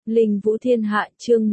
Linh Vũ Thiên Hạ chương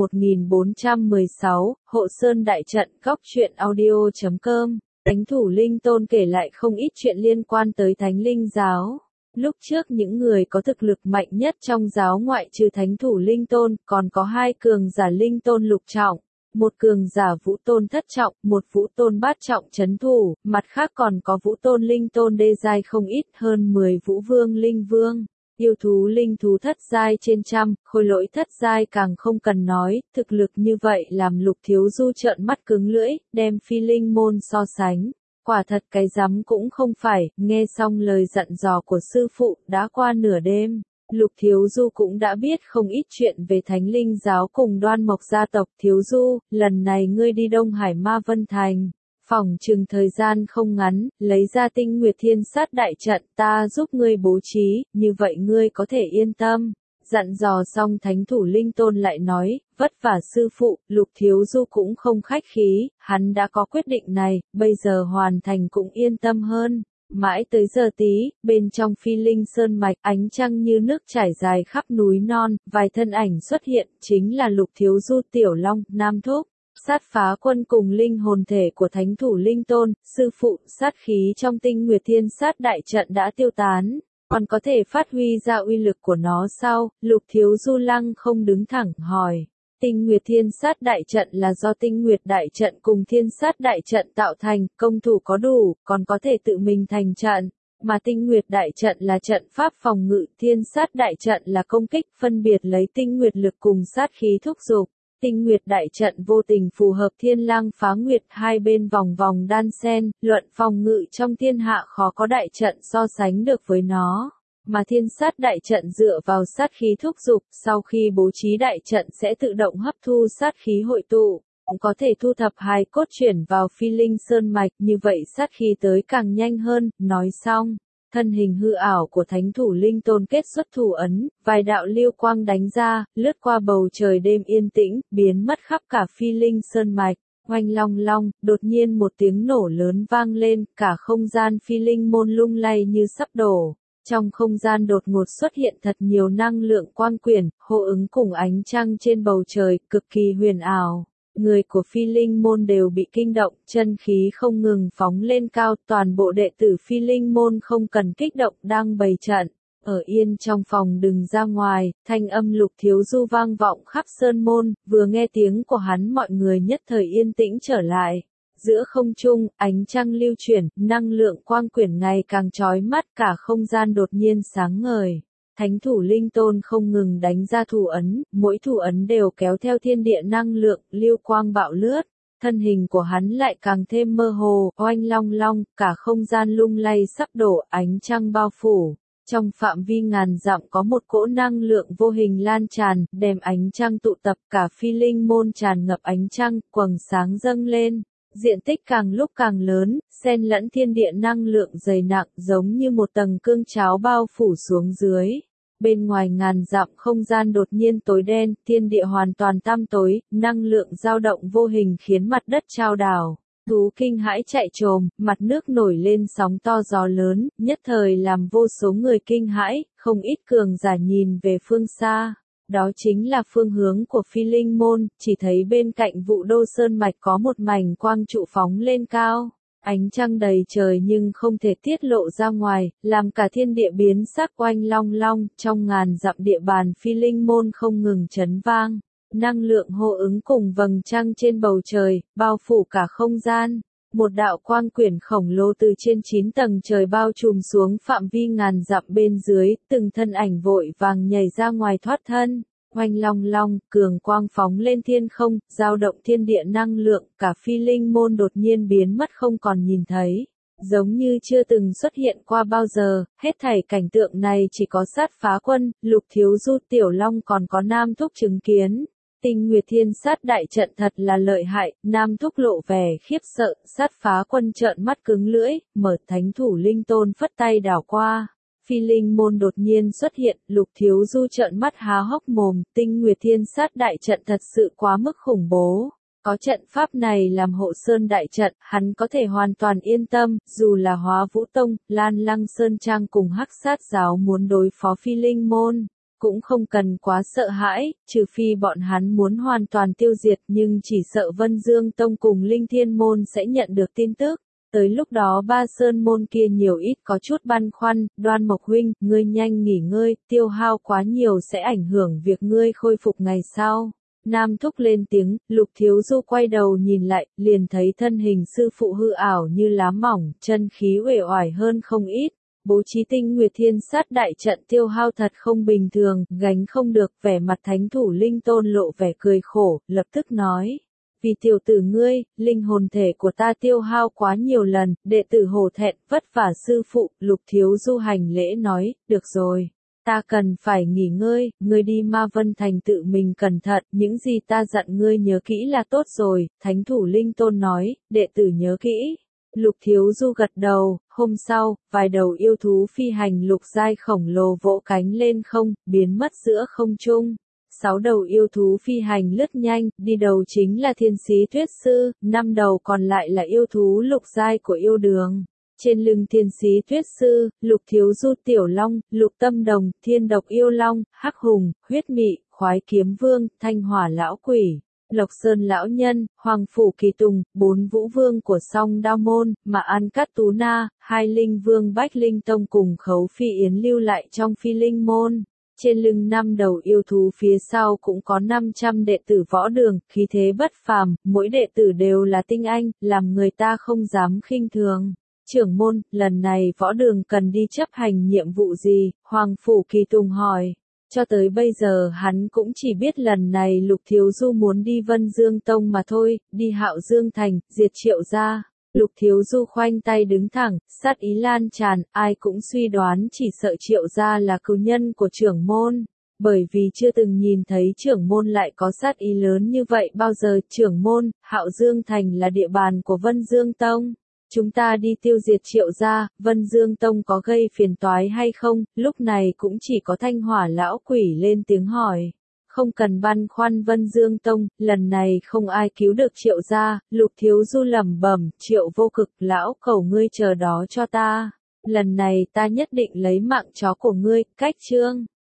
1416, Hộ Sơn Đại Trận. Góc truyện audio.com. Thánh thủ Linh Tôn kể lại không ít chuyện liên quan tới Thánh Linh Giáo. Lúc trước những người có thực lực mạnh nhất trong giáo ngoại trừ Thánh thủ Linh Tôn, còn có hai cường giả Linh Tôn lục trọng, một cường giả Vũ Tôn thất trọng, một Vũ Tôn bát trọng trấn thủ, mặt khác còn có Vũ Tôn Linh Tôn đê giai không ít hơn 10 Vũ Vương Linh Vương. Yêu thú linh thú thất giai trên trăm, khôi lỗi thất giai càng không cần nói, thực lực như vậy làm Lục Thiếu Du trợn mắt cứng lưỡi, đem Phi Linh môn so sánh. Quả thật cái rắm cũng không phải, nghe xong lời dặn dò của sư phụ, đã qua nửa đêm. Lục Thiếu Du cũng đã biết không ít chuyện về Thánh Linh Giáo cùng Đoan Mộc gia tộc. Thiếu Du, lần này ngươi đi Đông Hải Ma Vân Thành. Phỏng chừng thời gian không ngắn, lấy ra Tinh Nguyệt Thiên Sát đại trận ta giúp ngươi bố trí, như vậy ngươi có thể yên tâm. Dặn dò xong Thánh thủ Linh Tôn lại nói, vất vả sư phụ, Lục Thiếu Du cũng không khách khí, hắn đã có quyết định này, bây giờ hoàn thành cũng yên tâm hơn. Mãi tới giờ tí, bên trong Phi Linh Sơn Mạch, ánh trăng như nước trải dài khắp núi non, vài thân ảnh xuất hiện, chính là Lục Thiếu Du, Tiểu Long, Nam Thúc. Sát phá quân cùng linh hồn thể của Thánh thủ Linh Tôn, sư phụ, sát khí trong Tinh Nguyệt Thiên Sát đại trận đã tiêu tán, còn có thể phát huy ra uy lực của nó sao? Lục Thiếu Du lăng không đứng thẳng hỏi. Tinh Nguyệt Thiên Sát đại trận là do Tinh Nguyệt đại trận cùng Thiên Sát đại trận tạo thành, công thủ có đủ, còn có thể tự mình thành trận. Mà Tinh Nguyệt đại trận là trận pháp phòng ngự, Thiên Sát đại trận là công kích, phân biệt lấy tinh nguyệt lực cùng sát khí thúc giục. Tinh Nguyệt đại trận vô tình phù hợp Thiên Lang Phá Nguyệt, hai bên vòng vòng đan xen, luận phòng ngự trong thiên hạ khó có đại trận so sánh được với nó. Mà Thiên Sát đại trận dựa vào sát khí thúc giục, sau khi bố trí đại trận sẽ tự động hấp thu sát khí hội tụ, cũng có thể thu thập hài cốt chuyển vào Phi Linh Sơn Mạch, như vậy sát khí tới càng nhanh hơn. Nói xong, thân hình hư ảo của Thánh thủ Linh Tôn kết xuất thủ ấn, vài đạo lưu quang đánh ra, lướt qua bầu trời đêm yên tĩnh, biến mất khắp cả Phi Linh Sơn Mạch. Oanh long long, đột nhiên một tiếng nổ lớn vang lên, cả không gian Phi Linh môn lung lay như sắp đổ. Trong không gian đột ngột xuất hiện thật nhiều năng lượng quang quyển, hô ứng cùng ánh trăng trên bầu trời, cực kỳ huyền ảo. Người của Phi Linh môn đều bị kinh động, chân khí không ngừng phóng lên cao, toàn bộ đệ tử Phi Linh môn không cần kích động đang bày trận. Ở yên trong phòng đừng ra ngoài, thanh âm Lục Thiếu Du vang vọng khắp sơn môn, vừa nghe tiếng của hắn mọi người nhất thời yên tĩnh trở lại. Giữa không trung, ánh trăng lưu chuyển, năng lượng quang quyển ngày càng chói mắt, cả không gian đột nhiên sáng ngời. Thánh thủ Linh Tôn không ngừng đánh ra thủ ấn, mỗi thủ ấn đều kéo theo thiên địa năng lượng, lưu quang bạo lướt. Thân hình của hắn lại càng thêm mơ hồ, oanh long long, cả không gian lung lay sắp đổ, ánh trăng bao phủ. Trong phạm vi ngàn dặm có một cỗ năng lượng vô hình lan tràn, đem ánh trăng tụ tập, cả Phi Linh môn tràn ngập ánh trăng, quầng sáng dâng lên. Diện tích càng lúc càng lớn, xen lẫn thiên địa năng lượng dày nặng giống như một tầng cương cháo bao phủ xuống dưới. Bên ngoài ngàn dặm không gian đột nhiên tối đen, thiên địa hoàn toàn tăm tối, năng lượng dao động vô hình khiến mặt đất chao đảo. Thú kinh hãi chạy trồm, mặt nước nổi lên sóng to gió lớn, nhất thời làm vô số người kinh hãi, không ít cường giả nhìn về phương xa. Đó chính là phương hướng của Phi Linh môn, chỉ thấy bên cạnh Vũ Đô Sơn Mạch có một mảnh quang trụ phóng lên cao. Ánh trăng đầy trời nhưng không thể tiết lộ ra ngoài, làm cả thiên địa biến sắc oanh long long, trong ngàn dặm địa bàn Phi Linh môn không ngừng chấn vang. Năng lượng hô ứng cùng vầng trăng trên bầu trời, bao phủ cả không gian. Một đạo quang quyển khổng lồ từ trên 9 tầng trời bao trùm xuống phạm vi ngàn dặm bên dưới, từng thân ảnh vội vàng nhảy ra ngoài thoát thân. Oanh long long, cường quang phóng lên thiên không, dao động thiên địa năng lượng, cả Phi Linh môn đột nhiên biến mất không còn nhìn thấy. Giống như chưa từng xuất hiện qua bao giờ, hết thảy cảnh tượng này chỉ có sát phá quân, Lục Thiếu Du, Tiểu Long còn có Nam Thúc chứng kiến. Tinh Nguyệt Thiên Sát đại trận thật là lợi hại, Nam Thúc lộ vẻ khiếp sợ, sát phá quân trợn mắt cứng lưỡi, mở Thánh thủ Linh Tôn phất tay đảo qua. Phi Linh môn đột nhiên xuất hiện, Lục Thiếu Du trợn mắt há hốc mồm, Tinh Nguyệt Thiên Sát đại trận thật sự quá mức khủng bố. Có trận pháp này làm hộ sơn đại trận, hắn có thể hoàn toàn yên tâm, dù là Hóa Vũ Tông, Lan Lăng Sơn Trang cùng Hắc Sát giáo muốn đối phó Phi Linh môn, cũng không cần quá sợ hãi, trừ phi bọn hắn muốn hoàn toàn tiêu diệt, nhưng chỉ sợ Vân Dương Tông cùng Linh Thiên Môn sẽ nhận được tin tức. Tới lúc đó ba sơn môn kia nhiều ít có chút băn khoăn, Đoan Mộc huynh, ngươi nhanh nghỉ ngơi, tiêu hao quá nhiều sẽ ảnh hưởng việc ngươi khôi phục ngày sau. Nam Thúc lên tiếng, Lục Thiếu Du quay đầu nhìn lại, liền thấy thân hình sư phụ hư ảo như lá mỏng, chân khí uể oải hơn không ít. Bố trí Tinh Nguyệt Thiên Sát đại trận tiêu hao thật không bình thường, gánh không được. Vẻ mặt Thánh Thủ Linh Tôn lộ vẻ cười khổ, lập tức nói. Vì tiểu tử ngươi, linh hồn thể của ta tiêu hao quá nhiều lần, đệ tử hổ thẹn, vất vả sư phụ. Lục Thiếu Du hành lễ nói, được rồi. Ta cần phải nghỉ ngơi, ngươi đi Ma Vân Thành tự mình cẩn thận, những gì ta dặn ngươi nhớ kỹ là tốt rồi. Thánh Thủ Linh Tôn nói, đệ tử nhớ kỹ. Lục Thiếu Du gật đầu, hôm sau, vài đầu yêu thú phi hành lục giai khổng lồ vỗ cánh lên không, biến mất giữa không trung. 6 đầu yêu thú phi hành lướt nhanh, đi đầu chính là Thiên Sĩ Tuyết Sư, 5 đầu còn lại là yêu thú lục giai của yêu đường. Trên lưng Thiên Sĩ Tuyết Sư, Lục Thiếu Du Tiểu Long, Lục Tâm Đồng, Thiên Độc Yêu Long, Hắc Hùng, Huyết Mị, Khoái Kiếm Vương, Thanh Hỏa Lão Quỷ. Lộc Sơn Lão Nhân, Hoàng Phủ Kỳ Tùng, 4 vũ vương của Song Đao Môn, mà An Cát Tú Na, 2 linh vương Bách Linh Tông cùng Khấu Phi Yến lưu lại trong Phi Linh Môn. Trên lưng 5 đầu yêu thú phía sau cũng có 500 đệ tử võ đường, khí thế bất phàm, mỗi đệ tử đều là tinh anh, làm người ta không dám khinh thường. Trưởng môn, lần này võ đường cần đi chấp hành nhiệm vụ gì? Hoàng Phủ Kỳ Tùng hỏi. Cho tới bây giờ hắn cũng chỉ biết lần này Lục Thiếu Du muốn đi Vân Dương Tông mà thôi, đi Hạo Dương Thành, diệt Triệu gia. Lục Thiếu Du khoanh tay đứng thẳng, sát ý lan tràn, ai cũng suy đoán chỉ sợ Triệu gia là cừu nhân của trưởng môn. Bởi vì chưa từng nhìn thấy trưởng môn lại có sát ý lớn như vậy bao giờ. Trưởng môn, Hạo Dương Thành là địa bàn của Vân Dương Tông. Chúng ta đi tiêu diệt Triệu gia, Vân Dương Tông có gây phiền toái hay không? Lúc này cũng chỉ có Thanh Hỏa Lão Quỷ lên tiếng hỏi. Không cần băn khoăn Vân Dương Tông, lần này không ai cứu được Triệu gia. Lục Thiếu Du lẩm bẩm, Triệu Vô Cực, lão cầu ngươi chờ đó cho ta. Lần này ta nhất định lấy mạng chó của ngươi. Cách chương